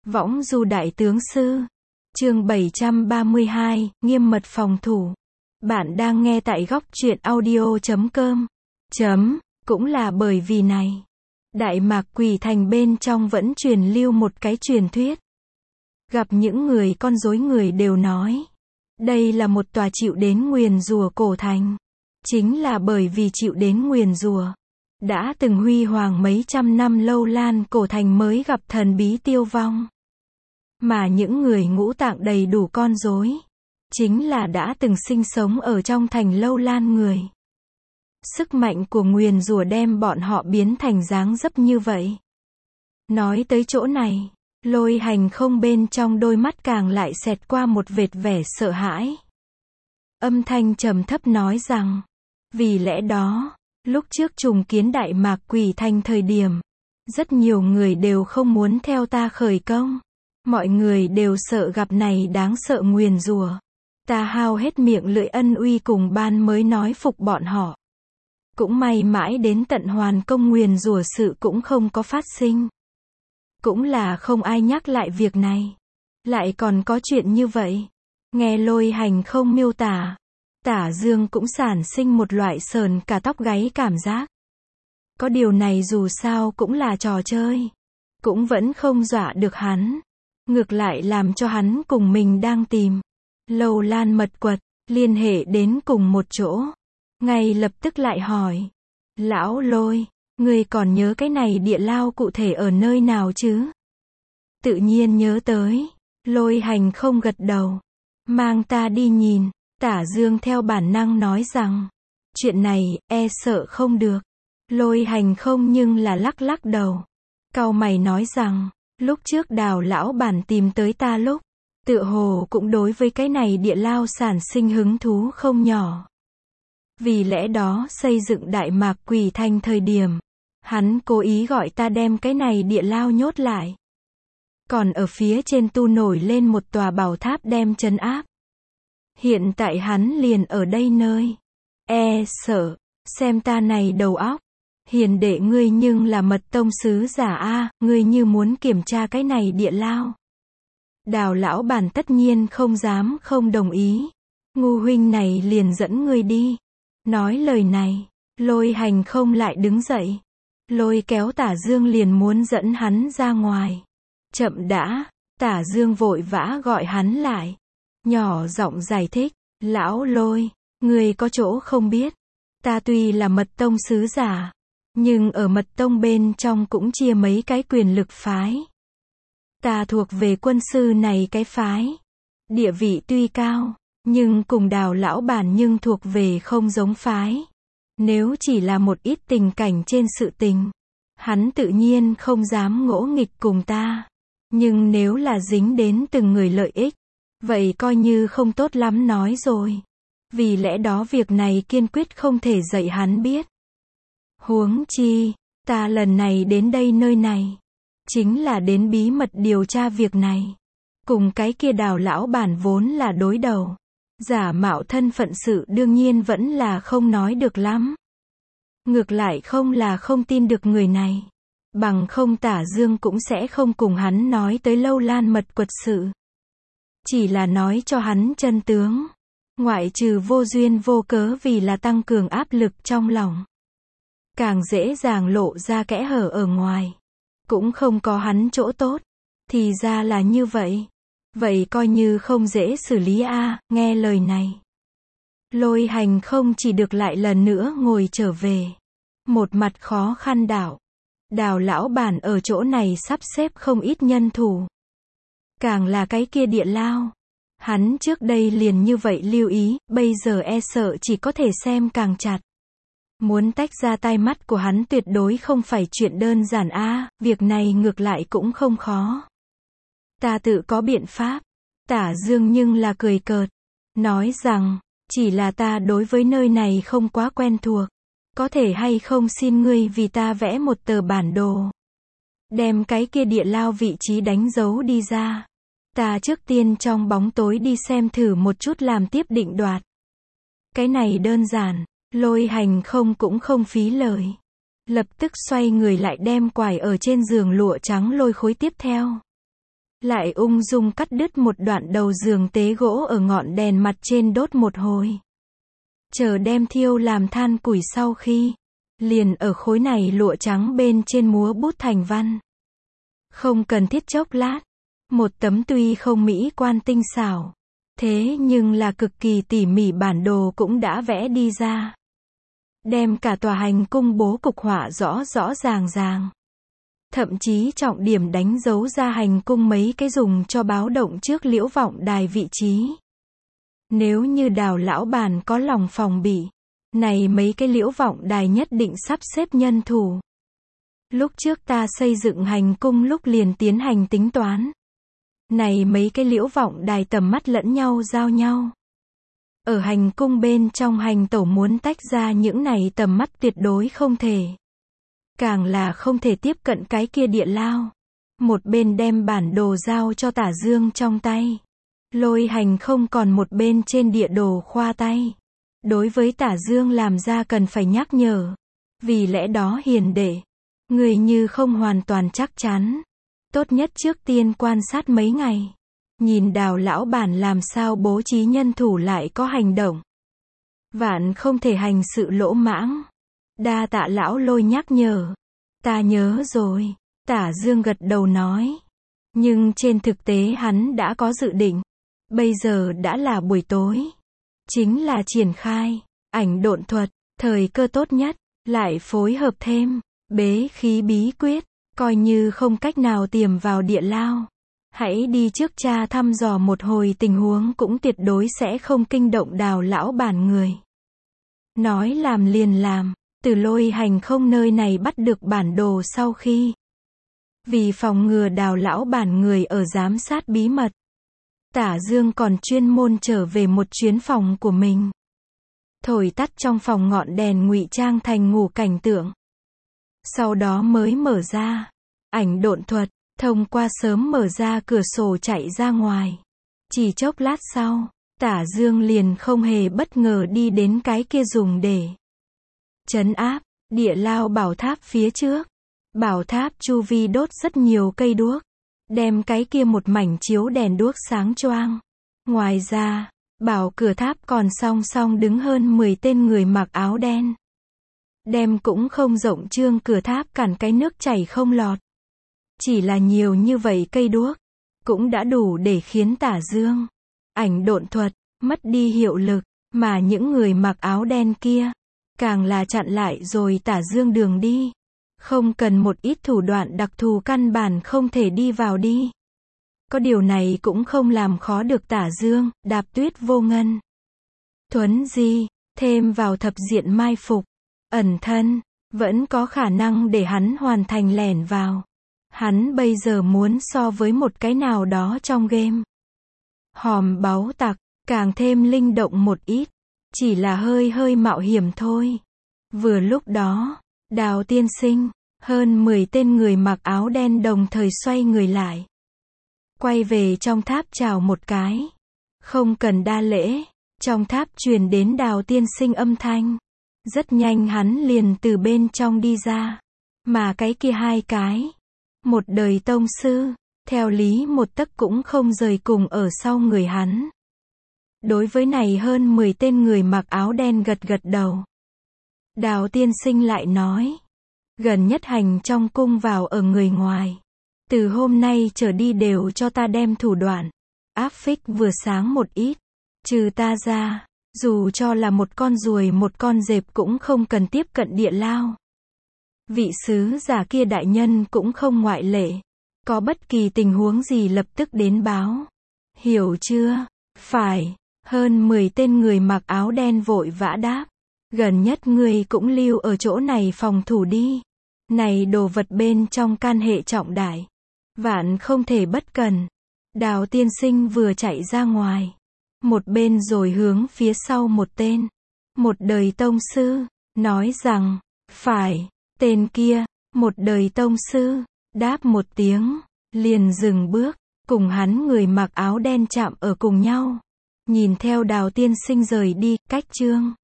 Võng du đại tướng sư. Chương 732, nghiêm mật phòng thủ. Bạn đang nghe tại góc truyện audio.com. Cũng là bởi vì này, Đại Mạc Quỷ Thành bên trong vẫn truyền lưu một cái truyền thuyết. Gặp những người con rối người đều nói, đây là một tòa chịu đến nguyền rủa cổ thành. Chính là bởi vì chịu đến nguyền rủa, đã từng huy hoàng mấy trăm năm lâu lan cổ thành mới gặp thần bí tiêu vong. Mà những người ngũ tạng đầy đủ con rối, chính là đã từng sinh sống ở trong thành lâu lan người. Sức mạnh của nguyền rủa đem bọn họ biến thành dáng dấp như vậy. Nói tới chỗ này, Lôi Hành Không bên trong đôi mắt càng lại xẹt qua một vệt vẻ sợ hãi. Âm thanh trầm thấp nói rằng, vì lẽ đó, lúc trước trùng kiến Đại Mạc Quỷ Thành thời điểm, rất nhiều người đều không muốn theo ta khởi công. Mọi người đều sợ gặp này đáng sợ nguyền rủa. Ta hao hết miệng lưỡi ân uy cùng ban mới nói phục bọn họ. Cũng may mãi đến tận hoàn công nguyền rủa sự cũng không có phát sinh. Cũng là không ai nhắc lại việc này. Lại còn có chuyện như vậy. Nghe Lôi Hành Không miêu tả, Tả Dương cũng sản sinh một loại sờn cả tóc gáy cảm giác. Có điều này dù sao cũng là trò chơi. Cũng vẫn không dọa được hắn. Ngược lại làm cho hắn cùng mình đang tìm Lâu Lan mật quật, liên hệ đến cùng một chỗ. Ngay lập tức lại hỏi, lão Lôi, ngươi còn nhớ cái này địa lao cụ thể ở nơi nào chứ? Tự nhiên nhớ tới. Lôi Hành Không gật đầu. Mang ta đi nhìn. Tả Dương theo bản năng nói rằng, chuyện này, sợ không được. Lôi Hành Không nhưng là lắc lắc đầu. Cau mày nói rằng, lúc trước Đào lão bản tìm tới ta lúc, tựa hồ cũng đối với cái này địa lao sản sinh hứng thú không nhỏ. Vì lẽ đó xây dựng Đại Mạc Quỷ Thành thời điểm, hắn cố ý gọi ta đem cái này địa lao nhốt lại. Còn ở phía trên tu nổi lên một tòa bảo tháp đem trấn áp. Hiện tại hắn liền ở đây nơi. Sợ, xem ta này đầu óc. Hiền đệ ngươi nhưng là mật tông sứ giả a, ngươi như muốn kiểm tra cái này địa lao. Đào lão bản tất nhiên không dám không đồng ý. Ngu huynh này liền dẫn ngươi đi. Nói lời này, Lôi Hành Không lại đứng dậy. Lôi kéo Tả Dương liền muốn dẫn hắn ra ngoài. Chậm đã, Tả Dương vội vã gọi hắn lại. Nhỏ giọng giải thích, lão Lôi, ngươi có chỗ không biết. Ta tuy là mật tông sứ giả, nhưng ở mật tông bên trong cũng chia mấy cái quyền lực phái. Ta thuộc về quân sư này cái phái. Địa vị tuy cao, nhưng cùng Đào lão bản nhưng thuộc về không giống phái. Nếu chỉ là một ít tình cảnh trên sự tình, hắn tự nhiên không dám ngỗ nghịch cùng ta. Nhưng nếu là dính đến từng người lợi ích, vậy coi như không tốt lắm nói rồi. Vì lẽ đó việc này kiên quyết không thể dạy hắn biết. Huống chi, ta lần này đến đây nơi này, chính là đến bí mật điều tra việc này. Cùng cái kia Đào lão bản vốn là đối đầu. Giả mạo thân phận sự đương nhiên vẫn là không nói được lắm. Ngược lại không là không tin được người này. Bằng không Tả Dương cũng sẽ không cùng hắn nói tới Lâu Lan mật quật sự. Chỉ là nói cho hắn chân tướng. Ngoại trừ vô duyên vô cớ vì là tăng cường áp lực trong lòng. Càng dễ dàng lộ ra kẽ hở ở ngoài. Cũng không có hắn chỗ tốt. Thì ra là như vậy. Vậy coi như không dễ xử lý a. Nghe lời này, Lôi Hành Không chỉ được lại lần nữa ngồi trở về. Một mặt khó khăn đảo. Đào lão bản ở chỗ này sắp xếp không ít nhân thủ. Càng là cái kia địa lao. Hắn trước đây liền như vậy lưu ý, bây giờ sợ chỉ có thể xem càng chặt. Muốn tách ra tai mắt của hắn tuyệt đối không phải chuyện đơn giản a. Việc này ngược lại cũng không khó. Ta tự có biện pháp. Tả Dương nhưng là cười cợt. Nói rằng, chỉ là ta đối với nơi này không quá quen thuộc. Có thể hay không xin ngươi vì ta vẽ một tờ bản đồ. Đem cái kia địa lao vị trí đánh dấu đi ra. Ta trước tiên trong bóng tối đi xem thử một chút làm tiếp định đoạt. Cái này đơn giản. Lôi Hành Không cũng không phí lời. Lập tức xoay người lại đem quải ở trên giường lụa trắng lôi khối tiếp theo. lại ung dung cắt đứt một đoạn đầu giường tế gỗ ở ngọn đèn mặt trên đốt một hồi. Chờ đem thiêu làm than củi sau khi, liền ở khối này lụa trắng bên trên múa bút thành văn. Không cần thiết chốc lát, một tấm tuy không mỹ quan tinh xảo, thế nhưng là cực kỳ tỉ mỉ bản đồ cũng đã vẽ đi ra. Đem cả tòa hành cung bố cục họa rõ rõ ràng ràng. Thậm chí trọng điểm đánh dấu ra hành cung mấy cái dùng cho báo động trước Liễu Vọng Đài vị trí. Nếu như Đào lão bản có lòng phòng bị, này mấy cái Liễu Vọng Đài nhất định sắp xếp nhân thủ. Lúc trước ta xây dựng hành cung lúc liền tiến hành tính toán. Này mấy cái Liễu Vọng Đài tầm mắt lẫn nhau giao nhau. Ở hành cung bên trong hành tẩu muốn tách ra những này tầm mắt tuyệt đối không thể. Càng là không thể tiếp cận cái kia địa lao. Một bên đem bản đồ giao cho Tả Dương trong tay. Lôi Hành không còn một bên trên địa đồ khoa tay. Đối với Tả Dương làm ra cần phải nhắc nhở. Vì lẽ đó hiền đệ, người như không hoàn toàn chắc chắn, tốt nhất trước tiên quan sát mấy ngày. Nhìn Đào lão bản làm sao bố trí nhân thủ lại có hành động. Vạn không thể hành sự lỗ mãng. Đa tạ lão Lôi nhắc nhở. Ta nhớ rồi, Tả Dương gật đầu nói. Nhưng trên thực tế hắn đã có dự định. Bây giờ đã là buổi tối. Chính là triển khai, ảnh độn thuật, thời cơ tốt nhất, lại phối hợp thêm, bế khí bí quyết, coi như không cách nào tiềm vào địa lao. Hãy đi trước tra thăm dò một hồi tình huống cũng tuyệt đối sẽ không kinh động Đào lão bản người. Nói làm liền làm, từ Lôi Hành không nơi này bắt được bản đồ sau khi. Vì phòng ngừa Đào lão bản người ở giám sát bí mật. Tả Dương còn chuyên môn trở về một chuyến phòng của mình. Thổi tắt trong phòng ngọn đèn ngụy trang thành ngủ cảnh tượng. Sau đó mới mở ra. Ảnh độn thuật, thông qua sớm mở ra cửa sổ chạy ra ngoài. Chỉ chốc lát sau, Tả Dương liền không hề bất ngờ đi đến cái kia dùng để trấn áp, địa lao bảo tháp phía trước. Bảo tháp chu vi đốt rất nhiều cây đuốc. Đem cái kia một mảnh chiếu đèn đuốc sáng choang. Ngoài ra, bảo cửa tháp còn song song đứng hơn 10 tên người mặc áo đen. Đem cũng không rộng trương cửa tháp cản cái nước chảy không lọt. Chỉ là nhiều như vậy cây đuốc, cũng đã đủ để khiến Tả Dương, ảnh độn thuật, mất đi hiệu lực, mà những người mặc áo đen kia, càng là chặn lại rồi Tả Dương đường đi. Không cần một ít thủ đoạn đặc thù căn bản không thể đi vào đi. Có điều này cũng không làm khó được Tả Dương, đạp tuyết vô ngân. Thuấn di, thêm vào thập diện mai phục, ẩn thân, vẫn có khả năng để hắn hoàn thành lẻn vào. Hắn bây giờ muốn so với một cái nào đó trong game. Hòm báu tặc, càng thêm linh động một ít. Chỉ là hơi mạo hiểm thôi. Vừa lúc đó, Đào tiên sinh, hơn 10 tên người mặc áo đen đồng thời xoay người lại. Quay về trong tháp chào một cái. Không cần đa lễ, trong tháp truyền đến Đào tiên sinh âm thanh. Rất nhanh hắn liền từ bên trong đi ra. Mà cái kia hai cái, một đời tông sư, theo lý một tấc cũng không rời cùng ở sau người hắn. Đối với này hơn 10 tên người mặc áo đen gật gật đầu. Đào tiên sinh lại nói. Gần nhất hành trong cung vào ở người ngoài. Từ hôm nay trở đi đều cho ta đem thủ đoạn. Áp phích vừa sáng một ít. Trừ ta ra, dù cho là một con ruồi một con dẹp cũng không cần tiếp cận địa lao. Vị sứ giả kia đại nhân cũng không ngoại lệ. Có bất kỳ tình huống gì lập tức đến báo. Hiểu chưa? Phải. Hơn 10 tên người mặc áo đen vội vã đáp. Gần nhất ngươi cũng lưu ở chỗ này phòng thủ đi. Này đồ vật bên trong can hệ trọng đại. Vạn không thể bất cần. Đào tiên sinh vừa chạy ra ngoài. Một bên rồi hướng phía sau một tên. Một đời tông sư. Nói rằng, phải. Tên kia, một đời tông sư. Đáp một tiếng. Liền dừng bước. Cùng hắn người mặc áo đen chạm ở cùng nhau. Nhìn theo Đào tiên sinh rời đi, cách chương